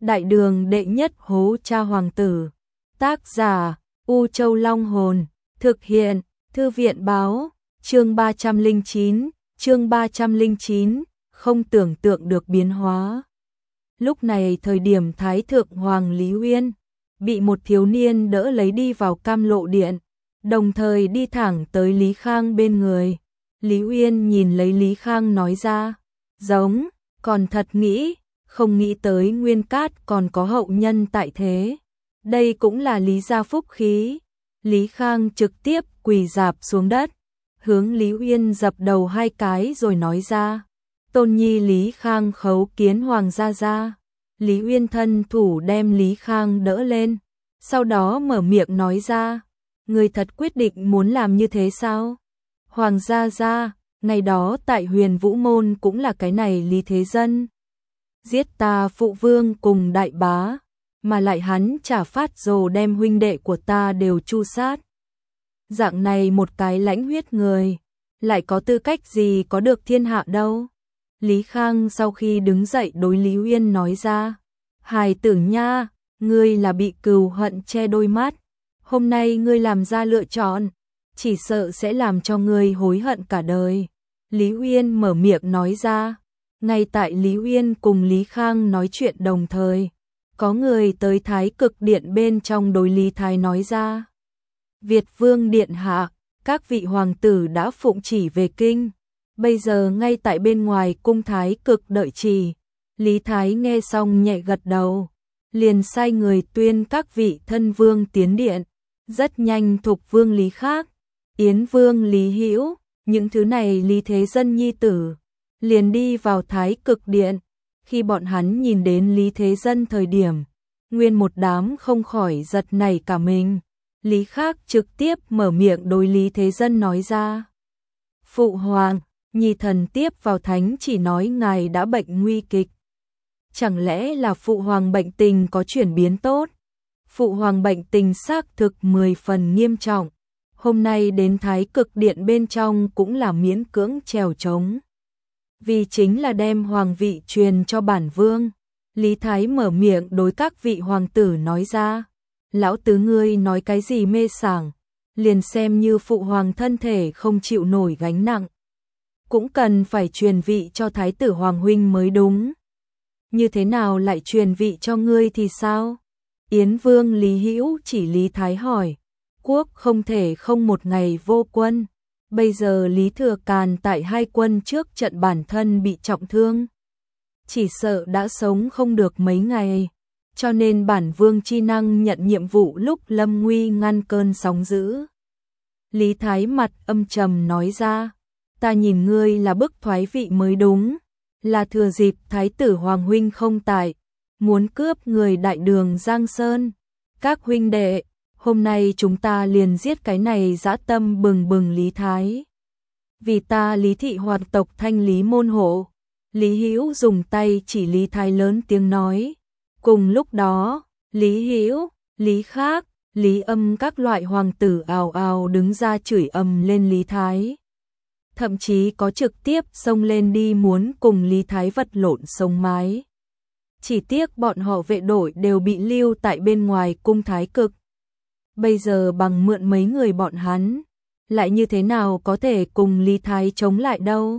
Đại đường đệ nhất hố cha hoàng tử. Tác giả U Châu Long Hồn. Thực hiện Thư viện Báo. Chương 309, không tưởng tượng được biến hóa. Lúc này thời điểm Thái Thượng Hoàng Lý Uyên bị một thiếu niên đỡ lấy đi vào Cam Lộ Điện, đồng thời đi thẳng tới Lý Khang bên người. Lý Uyên nhìn lấy Lý Khang nói ra, giống, còn thật không nghĩ tới Nguyên Cát còn có hậu nhân tại thế. Đây cũng là Lý gia phúc khí. Lý Khang trực tiếp quỳ rạp xuống đất, hướng Lý Uyên dập đầu 2 cái rồi nói ra, tôn nhi Lý Khang khấu kiến hoàng gia gia. Lý Uyên thân thủ đem Lý Khang đỡ lên, sau đó mở miệng nói ra, người thật quyết định muốn làm như thế sao? Hoàng gia gia, ngày đó tại Huyền Vũ Môn cũng là cái này Lý Thế Dân giết ta phụ vương cùng đại bá, mà lại hắn trả phát rồ đem huynh đệ của ta đều tru sát. Dạng này một cái lãnh huyết người, lại có tư cách gì có được thiên hạ đâu. Lý Khang sau khi đứng dậy đối Lý Uyên nói ra, hài tử nha, ngươi là bị cừu hận che đôi mắt, hôm nay ngươi làm ra lựa chọn, chỉ sợ sẽ làm cho ngươi hối hận cả đời. Lý Uyên mở miệng nói ra, ngay tại Lý Uyên cùng Lý Khang nói chuyện đồng thời, có người tới Thái Cực Điện bên trong đối Lý Thái nói ra, Việt Vương Điện Hạ, các vị hoàng tử đã phụng chỉ về kinh, bây giờ ngay tại bên ngoài cung Thái Cực đợi trì. Lý Thái nghe xong nhẹ gật đầu, liền sai người tuyên các vị thân vương tiến điện. Rất nhanh Thục Vương Lý Khác, Yến Vương Lý Hữu, những thứ này Lý Thế Dân nhi tử, liền đi vào Thái Cực Điện. Khi bọn hắn nhìn đến Lý Thế Dân thời điểm, nguyên một đám không khỏi giật nảy cả mình. Lý Khác trực tiếp mở miệng đối Lý Thế Dân nói ra, Phụ Hoàng, nhi thần tiếp vào thánh chỉ nói ngài đã bệnh nguy kịch. Chẳng lẽ là Phụ Hoàng bệnh tình có chuyển biến tốt? Phụ Hoàng bệnh tình xác thực 10 phần nghiêm trọng. Hôm nay đến Thái Cực Điện bên trong cũng là miễn cưỡng trèo trống. Vì chính là đem hoàng vị truyền cho bản vương. Lý Thái mở miệng đối các vị hoàng tử nói ra, lão tứ ngươi nói cái gì mê sảng, liền xem như Phụ Hoàng thân thể không chịu nổi gánh nặng, cũng cần phải truyền vị cho Thái tử Hoàng huynh mới đúng. Như thế nào lại truyền vị cho ngươi thì sao? Yến Vương Lý Hữu chỉ Lý Thái hỏi, quốc không thể không một ngày vô quân. Bây giờ Lý Thừa Càn tại 2 quân trước trận bản thân bị trọng thương, chỉ sợ đã sống không được mấy ngày, cho nên bản vương chi năng nhận nhiệm vụ lúc lâm nguy ngăn cơn sóng dữ. Lý Thái mặt âm trầm nói ra, ta nhìn ngươi là bức thoái vị mới đúng, là thừa dịp Thái tử Hoàng huynh không tại, muốn cướp người đại đường Giang Sơn. Các huynh đệ, hôm nay chúng ta liền giết cái này dã tâm bừng bừng Lý Thái. Vì ta Lý thị hoàng tộc thanh lý môn hộ. Lý Hữu dùng tay chỉ Lý Thái lớn tiếng nói. Cùng lúc đó, Lý Hữu, Lý Khác, Lý Âm các loại hoàng tử ào ào đứng ra chửi ầm lên Lý Thái. Thậm chí có trực tiếp xông lên đi muốn cùng Lý Thái vật lộn sống mái. Chỉ tiếc bọn họ vệ đội đều bị lưu tại bên ngoài cung Thái Cực. Bây giờ bằng mượn mấy người bọn hắn, lại như thế nào có thể cùng Lý Thái chống lại đâu.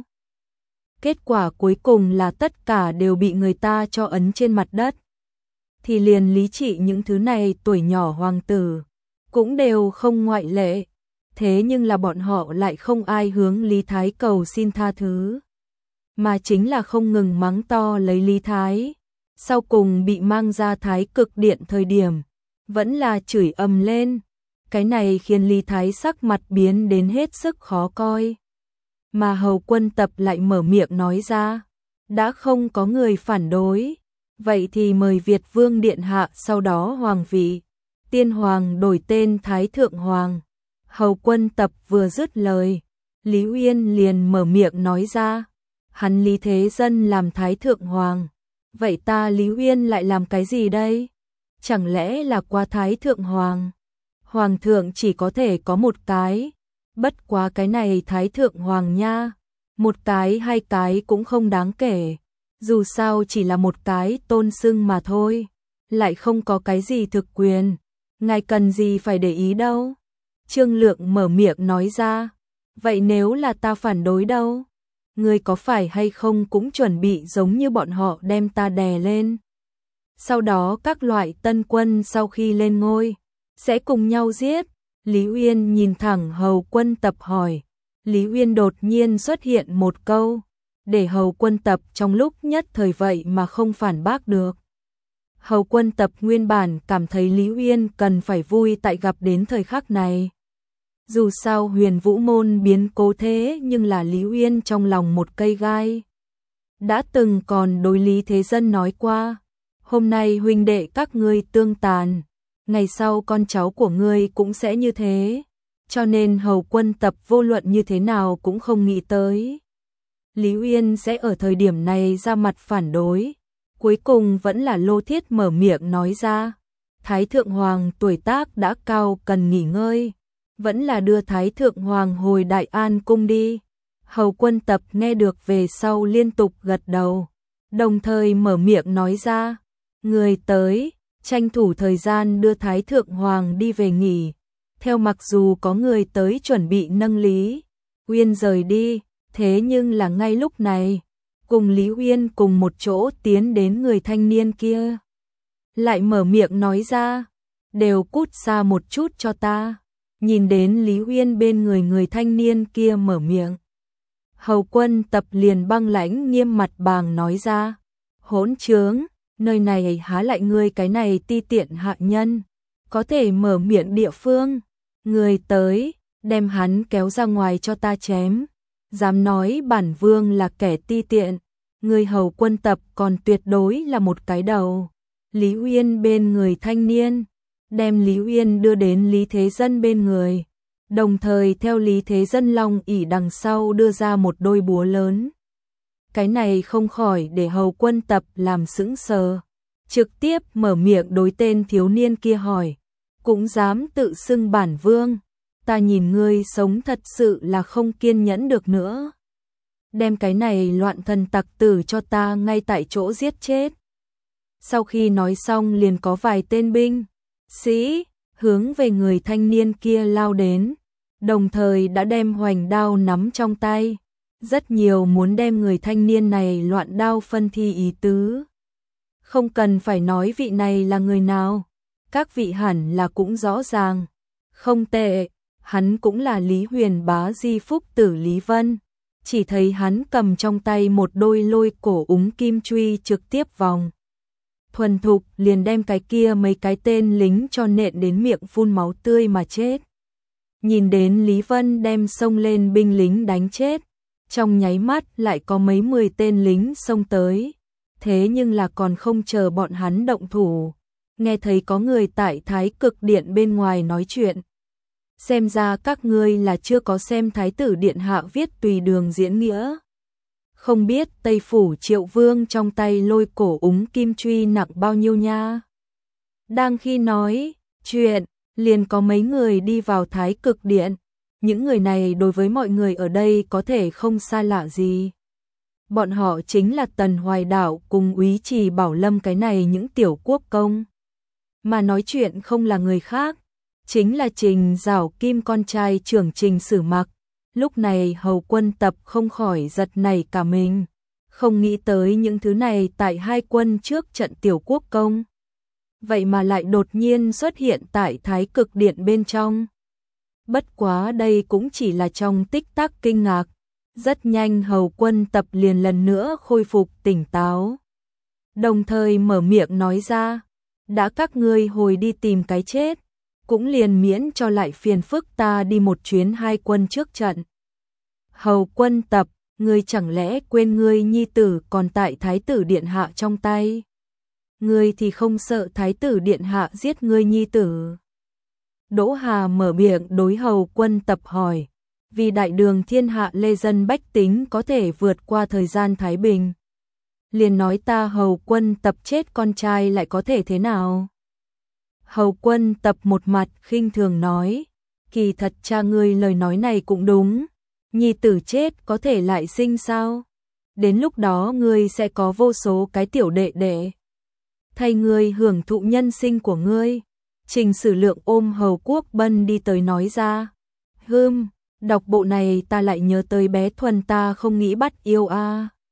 Kết quả cuối cùng là tất cả đều bị người ta cho ấn trên mặt đất. Thì liền Lý Trị những thứ này tuổi nhỏ hoàng tử, cũng đều không ngoại lệ. Thế nhưng là bọn họ lại không ai hướng Lý Thái cầu xin tha thứ, mà chính là không ngừng mắng to lấy Lý Thái. Sau cùng bị mang ra Thái Cực Điện thời điểm, vẫn là chửi ầm lên. Cái này khiến Lý Thái sắc mặt biến đến hết sức khó coi. Mà Hầu Quân Tập lại mở miệng nói ra, đã không có người phản đối, vậy thì mời Việt Vương Điện Hạ sau đó hoàng vị, Tiên Hoàng đổi tên Thái Thượng Hoàng. Hầu Quân Tập vừa dứt lời, Lý Uyên liền mở miệng nói ra, hắn Lý Thế Dân làm Thái Thượng Hoàng, vậy ta Lý Uyên lại làm cái gì đây? Chẳng lẽ là qua Thái Thượng Hoàng? Hoàng thượng chỉ có thể có một cái, bất quá cái này Thái Thượng Hoàng nha, một cái 2 cái cũng không đáng kể, dù sao chỉ là một cái tôn xưng mà thôi. lại không có cái gì thực quyền, ngài cần gì phải để ý đâu. Trương Lượng mở miệng nói ra, vậy nếu là ta phản đối đâu? Ngươi có phải hay không cũng chuẩn bị giống như bọn họ đem ta đè lên. Sau đó các loại tân quân sau khi lên ngôi, sẽ cùng nhau giết. Lý Uyên nhìn thẳng Hầu Quân Tập hỏi. Lý Uyên đột nhiên xuất hiện một câu, để Hầu Quân Tập trong lúc nhất thời vậy mà không phản bác được. Hầu Quân Tập nguyên bản cảm thấy Lý Uyên cần phải vui tại gặp đến thời khắc này. Dù sao Huyền Vũ Môn biến cố thế nhưng là Lý Uyên trong lòng một cây gai. Đã từng còn đối Lý Thế Dân nói qua, hôm nay huynh đệ các ngươi tương tàn, ngày sau con cháu của ngươi cũng sẽ như thế, cho nên Hầu Quân Tập vô luận như thế nào cũng không nghĩ tới Lý Uyên sẽ ở thời điểm này ra mặt phản đối. Cuối cùng vẫn là Lô Thiết mở miệng nói ra, Thái Thượng Hoàng tuổi tác đã cao cần nghỉ ngơi, vẫn là đưa Thái Thượng Hoàng hồi Đại An cung đi. Hầu Quân Tập nghe được về sau liên tục gật đầu, đồng thời mở miệng nói ra, người tới, tranh thủ thời gian đưa Thái Thượng Hoàng đi về nghỉ. Theo mặc dù có người tới chuẩn bị nâng Lý Uyên rời đi, thế nhưng là ngay lúc này, cùng Lý Uyên cùng một chỗ tiến đến người thanh niên kia. Lại mở miệng nói ra, đều cút xa một chút cho ta. Nhìn đến Lý Uyên bên người thanh niên kia mở miệng. Hầu Quân Tập liền băng lãnh nghiêm mặt bàng nói ra, hỗn trướng, nơi này há lại ngươi cái này ti tiện hạ nhân, có thể mở miệng địa phương. Người tới, đem hắn kéo ra ngoài cho ta chém. Dám nói bản vương là kẻ ti tiện, người Hầu Quân Tập còn tuyệt đối là một cái đầu. Lý Uyên bên người thanh niên, đem Lý Uyên đưa đến Lý Thế Dân bên người, đồng thời theo Lý Thế Dân long ỷ đằng sau đưa ra một đôi búa lớn. Cái này không khỏi để Hầu Quân Tập làm sững sờ, trực tiếp mở miệng đối tên thiếu niên kia hỏi, cũng dám tự xưng bản vương, ta nhìn ngươi sống thật sự là không kiên nhẫn được nữa. Đem cái này loạn thần tặc tử cho ta ngay tại chỗ giết chết. Sau khi nói xong liền có vài tên binh sĩ hướng về người thanh niên kia lao đến, đồng thời đã đem hoành đao nắm trong tay, rất nhiều muốn đem người thanh niên này loạn đao phân thi ý tứ. Không cần phải nói vị này là người nào, các vị hẳn là cũng rõ ràng. Không tệ, hắn cũng là Lý Huyền Bá di phúc tử Lý Vân. Chỉ thấy hắn cầm trong tay một đôi lôi cổ úng kim truy trực tiếp vòng. Thuần thục liền đem cái kia mấy cái tên lính cho nện đến miệng phun máu tươi mà chết. Nhìn đến Lý Vân đem xông lên binh lính đánh chết, trong nháy mắt lại có mấy 10 tên lính xông tới. Thế nhưng là còn không chờ bọn hắn động thủ, nghe thấy có người tại Thái Cực Điện bên ngoài nói chuyện. Xem ra các ngươi là chưa có xem Thái tử Điện Hạ viết Tùy Đường diễn nghĩa. Không biết Tây Phủ Triệu Vương trong tay lôi cổ úng kim truy nặng bao nhiêu nha. Đang khi nói chuyện, liền có mấy người đi vào Thái Cực Điện. Những người này đối với mọi người ở đây có thể không xa lạ gì. Bọn họ chính là Tần Hoài Đạo cùng Úy Trì Bảo Lâm cái này những tiểu quốc công. Mà nói chuyện không là người khác, chính là Trình Giảo Kim con trai trưởng Trình Sử Mặc. Lúc này Hầu Quân Tập không khỏi giật nảy cả mình, không nghĩ tới những thứ này tại hai quân trước trận tiểu quốc công. Vậy mà lại đột nhiên xuất hiện tại Thái Cực Điện bên trong. Bất quá đây cũng chỉ là trong tích tắc kinh ngạc. Rất nhanh Hầu Quân Tập liền lần nữa khôi phục tỉnh táo. Đồng thời mở miệng nói ra, đã các ngươi hồi đi tìm cái chết, cũng liền miễn cho lại phiền phức ta đi một chuyến hai quân trước trận. Hầu Quân Tập, ngươi chẳng lẽ quên ngươi nhi tử còn tại Thái tử Điện Hạ trong tay? Ngươi thì không sợ Thái tử Điện Hạ giết ngươi nhi tử? Đỗ Hà mở miệng đối Hầu Quân Tập hỏi, vì đại đường thiên hạ lê dân bách tính có thể vượt qua thời gian thái bình. Liền nói ta Hầu Quân Tập chết con trai lại có thể thế nào? Hầu Quân Tập một mặt khinh thường nói, kỳ thật cha ngươi lời nói này cũng đúng, nhi tử chết có thể lại sinh sao? Đến lúc đó ngươi sẽ có vô số cái tiểu đệ đệ. thay ngươi hưởng thụ nhân sinh của ngươi. Trình Sử Lượng ôm Hầu Quốc Bân đi tới nói ra. Đọc bộ này ta lại nhớ tới bé Thuần ta không nghĩ bắt yêu a.